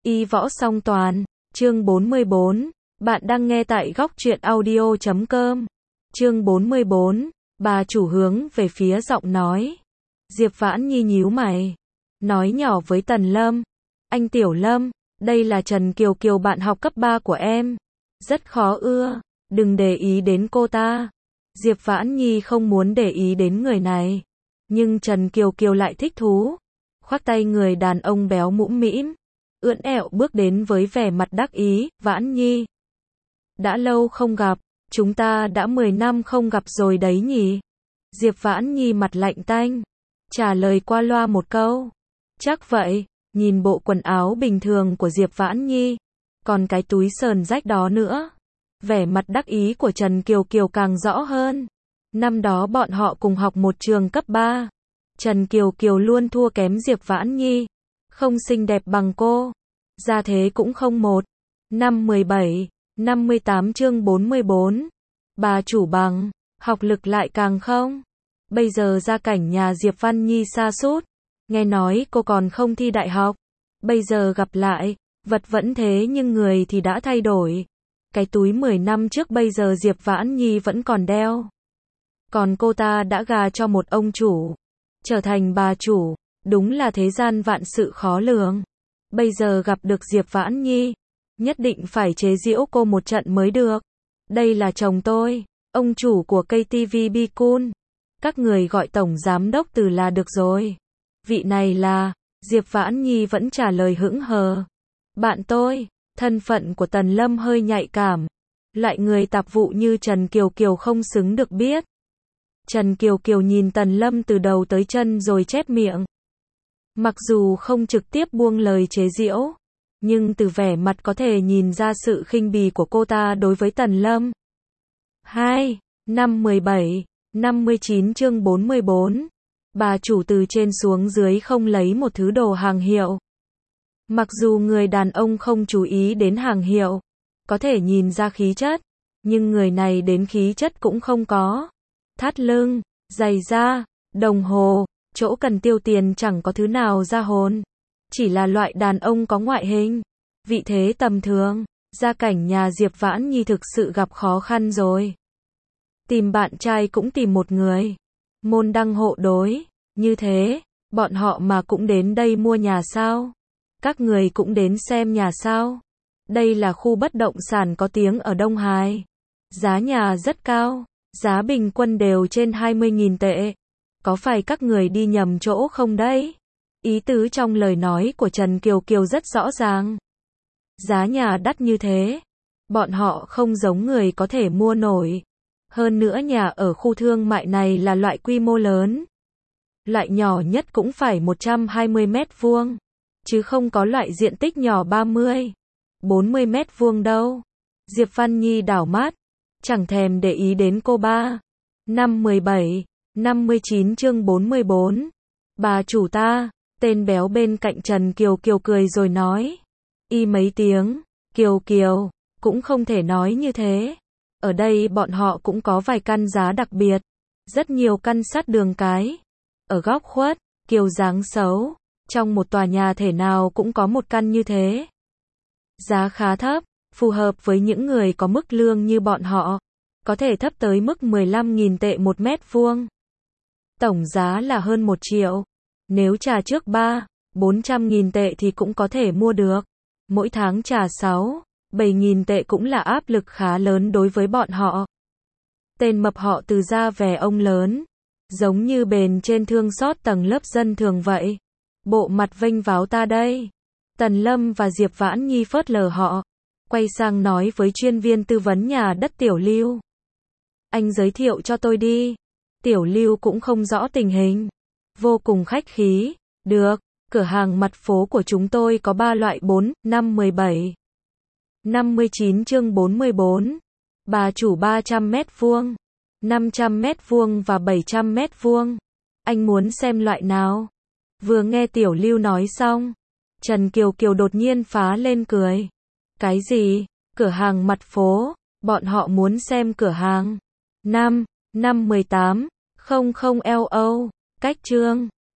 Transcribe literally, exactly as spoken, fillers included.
Y võ song toàn, chương bốn mươi bốn. Bạn đang nghe tại góc truyện audio chấm com. Chương bốn mươi bốn. Bà chủ hướng về phía giọng nói. Diệp Vãn Nhi nhíu mày, nói nhỏ với Tần Lâm. Anh Tiểu Lâm, đây là Trần Kiều Kiều, bạn học cấp ba của em. Rất khó ưa, đừng để ý đến cô ta. Diệp Vãn Nhi không muốn để ý đến người này. Nhưng Trần Kiều Kiều lại thích thú. Khoác tay người đàn ông béo mũm mĩm, ưỡn ẹo bước đến với vẻ mặt đắc ý. Vãn Nhi, đã lâu không gặp, chúng ta đã mười năm không gặp rồi đấy nhỉ? Diệp Vãn Nhi mặt lạnh tanh, trả lời qua loa một câu. Chắc vậy. Nhìn bộ quần áo bình thường của Diệp Vãn Nhi, còn cái túi sờn rách đó nữa, vẻ mặt đắc ý của Trần Kiều Kiều càng rõ hơn. Năm đó bọn họ cùng học một trường cấp ba. Trần Kiều Kiều luôn thua kém Diệp Vãn Nhi, không xinh đẹp bằng cô, gia thế cũng không một. Năm mười bảy, năm mươi tám chương bốn mươi bốn. Bà chủ bằng, học lực lại càng không. Bây giờ gia cảnh nhà Diệp Vãn Nhi sa sút, nghe nói cô còn không thi đại học. Bây giờ gặp lại, vật vẫn thế nhưng người thì đã thay đổi. Cái túi mười năm trước bây giờ Diệp Vãn Nhi vẫn còn đeo. Còn cô ta đã gà cho một ông chủ, trở thành bà chủ. Đúng là thế gian vạn sự khó lường. Bây giờ gặp được Diệp Vãn Nhi, nhất định phải chế giễu cô một trận mới được. Đây là chồng tôi, ông chủ của ca tê vê Bicun. Các người gọi tổng giám đốc Từ là được rồi. Vị này là... Diệp Vãn Nhi vẫn trả lời hững hờ. Bạn tôi. Thân phận của Tần Lâm hơi nhạy cảm. Loại người tạp vụ như Trần Kiều Kiều không xứng được biết. Trần Kiều Kiều nhìn Tần Lâm từ đầu tới chân rồi chép miệng. Mặc dù không trực tiếp buông lời chế giễu, nhưng từ vẻ mặt có thể nhìn ra sự khinh bỉ của cô ta đối với Tần Lâm. hai. Năm mười bảy, năm mươi chín chương bốn mươi bốn. Bà chủ từ trên xuống dưới không lấy một thứ đồ hàng hiệu. Mặc dù người đàn ông không chú ý đến hàng hiệu, có thể nhìn ra khí chất, nhưng người này đến khí chất cũng không có. Thắt lưng, giày da, đồng hồ, chỗ cần tiêu tiền chẳng có thứ nào ra hồn. Chỉ là loại đàn ông có ngoại hình, vị thế tầm thường. Gia cảnh nhà Diệp Vãn Nhi thực sự gặp khó khăn rồi. Tìm bạn trai cũng tìm một người. Môn đăng hộ đối. Như thế, bọn họ mà cũng đến đây mua nhà sao? Các người cũng đến xem nhà sao? Đây là khu bất động sản có tiếng ở Đông Hải. Giá nhà rất cao. Giá bình quân đều trên hai mươi nghìn tệ. Có phải các người đi nhầm chỗ không đấy? Ý tứ trong lời nói của Trần Kiều Kiều rất rõ ràng. Giá nhà đắt như thế, bọn họ không giống người có thể mua nổi. Hơn nữa nhà ở khu thương mại này là loại quy mô lớn. Loại nhỏ nhất cũng phải một trăm hai mươi mét vuông, chứ không có loại diện tích nhỏ ba mươi, bốn mươi mét vuông đâu. Diệp Vãn Nhi đảo mắt, chẳng thèm để ý đến cô ba. Năm mười bảy, năm mươi chín chương bốn mươi bốn. Bà chủ ta, tên béo bên cạnh Trần Kiều Kiều cười rồi nói. Y mấy tiếng, Kiều Kiều, cũng không thể nói như thế. Ở đây bọn họ cũng có vài căn giá đặc biệt, rất nhiều căn sát đường cái. Ở góc khuất, Kiều dáng xấu, trong một tòa nhà thể nào cũng có một căn như thế. Giá khá thấp, phù hợp với những người có mức lương như bọn họ, có thể thấp tới mức mười lăm nghìn tệ một mét vuông. Tổng giá là hơn một triệu, nếu trả trước ba, bốn trăm nghìn tệ thì cũng có thể mua được. Mỗi tháng trả sáu, bảy nghìn tệ cũng là áp lực khá lớn đối với bọn họ. Tên mập họ Từ ra vẻ ông lớn, giống như bền trên thương xót tầng lớp dân thường vậy. Bộ mặt vênh váo ta đây. Tần Lâm và Diệp Vãn Nhi phớt lờ họ, quay sang nói với chuyên viên tư vấn nhà đất Tiểu Lưu. Anh giới thiệu cho tôi đi. Tiểu Lưu cũng không rõ tình hình, vô cùng khách khí. Được, cửa hàng mặt phố của chúng tôi có ba loại bốn, năm mười bảy. năm mươi chín chương bốn mươi bốn. Bà chủ ba trăm mét vuông, năm trăm mét vuông và bảy trăm mét vuông. Anh muốn xem loại nào? Vừa nghe Tiểu Lưu nói xong, Trần Kiều Kiều đột nhiên phá lên cười. Cái gì? Cửa hàng mặt phố? Bọn họ muốn xem cửa hàng. năm, năm mười tám, không không L O, cách chương.